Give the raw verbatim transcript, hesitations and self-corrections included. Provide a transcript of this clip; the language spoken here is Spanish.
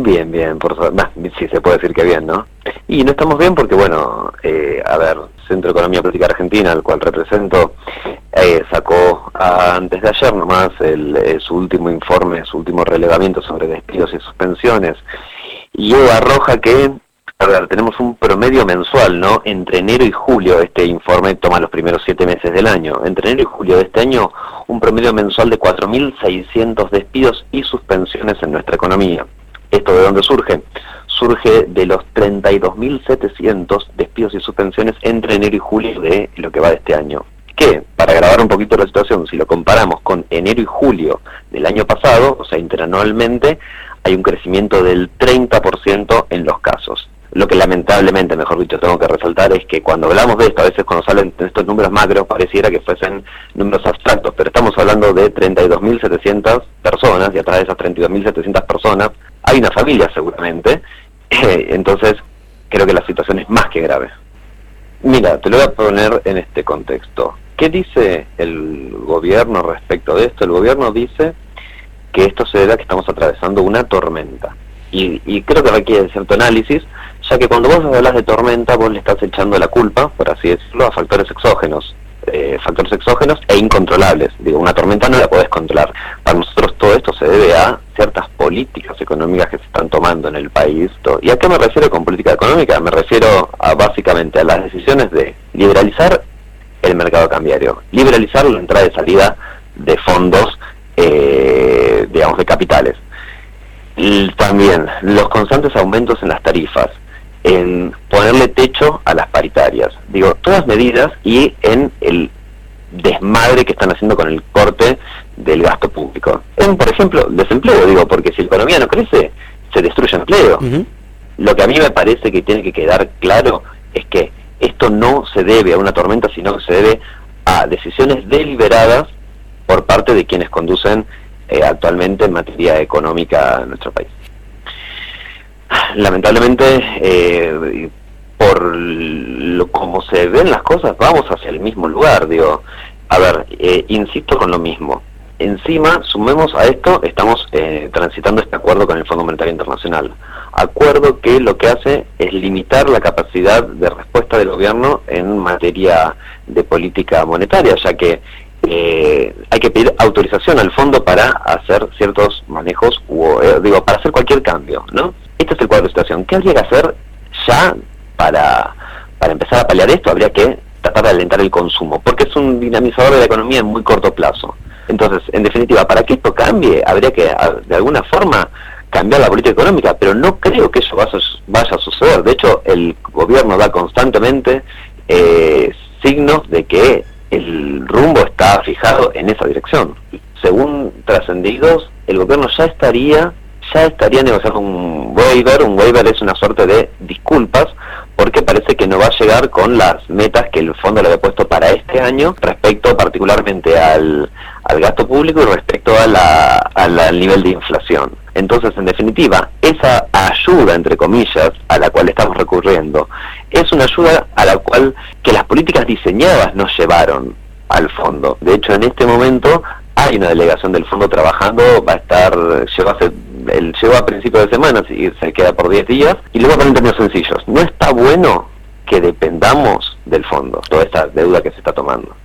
Bien, bien, por favor. Bah, sí, se puede decir que bien, ¿no? Y no estamos bien porque, bueno, eh, a ver, Centro de Economía Política Argentina, al cual represento, eh, sacó a, antes de ayer nomás el, eh, su último informe, su último relevamiento sobre despidos y suspensiones, y arroja que, a ver, tenemos un promedio mensual, ¿no? Entre enero y julio, este informe toma los primeros siete meses del año, entre enero y julio de este año, un promedio mensual de cuatro mil seiscientos despidos y suspensiones en nuestra economía. ¿Esto de dónde surge? Surge de los treinta y dos mil setecientos despidos y suspensiones entre enero y julio de lo que va de este año. Que, para grabar un poquito la situación, si lo comparamos con enero y julio del año pasado, o sea, interanualmente, hay un crecimiento del treinta por ciento en los casos. Lo que lamentablemente, mejor dicho, tengo que resaltar es que cuando hablamos de esto, a veces cuando salen estos números macros, pareciera que fuesen números abstractos, pero estamos hablando de treinta y dos mil setecientas personas, y atrás de esas treinta y dos mil setecientas personas hay una familia seguramente, eh, entonces creo que la situación es más que grave. Mira, te lo voy a poner en este contexto. ¿Qué dice el gobierno respecto de esto? El gobierno dice que esto se debe a que estamos atravesando una tormenta. Y, y creo que requiere cierto análisis, ya que cuando vos hablas de tormenta, vos le estás echando la culpa, por así decirlo, a factores exógenos, eh, factores exógenos e incontrolables. Digo, una tormenta no la podés controlar. Para nosotros todo esto se debe a ciertas políticas económicas que se están tomando en el país. ¿Y a qué me refiero con política económica? Me refiero a básicamente a las decisiones de liberalizar el mercado cambiario, liberalizar la entrada y salida de fondos, eh, digamos, de capitales. Y también los constantes aumentos en las tarifas, en ponerle techo a las paritarias, digo, todas medidas, y en el desmadre que están haciendo con el corte del gasto público. En, por ejemplo, desempleo, digo, porque si la economía no crece, se destruye empleo. Uh-huh. Lo que a mí me parece que tiene que quedar claro es que esto no se debe a una tormenta, sino que se debe a decisiones deliberadas por parte de quienes conducen eh, actualmente en materia económica en nuestro país. Lamentablemente, eh, por lo, como se ven las cosas, vamos hacia el mismo lugar. Digo, a ver, eh, insisto con lo mismo. Encima, sumemos a esto, estamos eh, transitando este acuerdo con el Fondo Monetario Internacional. Acuerdo que lo que hace es limitar la capacidad de respuesta del gobierno en materia de política monetaria, ya que eh, hay que pedir autorización al fondo para hacer ciertos manejos, o, eh, digo, para hacer cualquier cambio, ¿no? Este es el cuadro de situación. ¿Qué habría que hacer ya para, para empezar a paliar esto? Habría que tratar de alentar el consumo, porque es un dinamizador de la economía en muy corto plazo. Entonces, en definitiva, para que esto cambie, habría que, de alguna forma, cambiar la política económica, pero no creo que eso vaya, vaya a suceder. De hecho, el gobierno da constantemente eh, signos de que el rumbo está fijado en esa dirección. Según trascendidos, el gobierno ya estaría ya estaría negociando un waiver. Un waiver es una suerte de disculpas, porque parece que no va a llegar con las metas que el fondo le había puesto para este año, respecto particularmente al, al gasto público y respecto a la, a la, al nivel de inflación. Entonces, en definitiva, esa ayuda, entre comillas, a la cual estamos recurriendo, es una ayuda a la cual que las políticas diseñadas nos llevaron al fondo. De hecho, en este momento hay una delegación del fondo trabajando, va a estar, llegó a, ser, el, llegó a principios de semana, y se queda por diez días, y luego ponen términos sencillos. No está bueno que dependamos del fondo, toda esta deuda que se está tomando.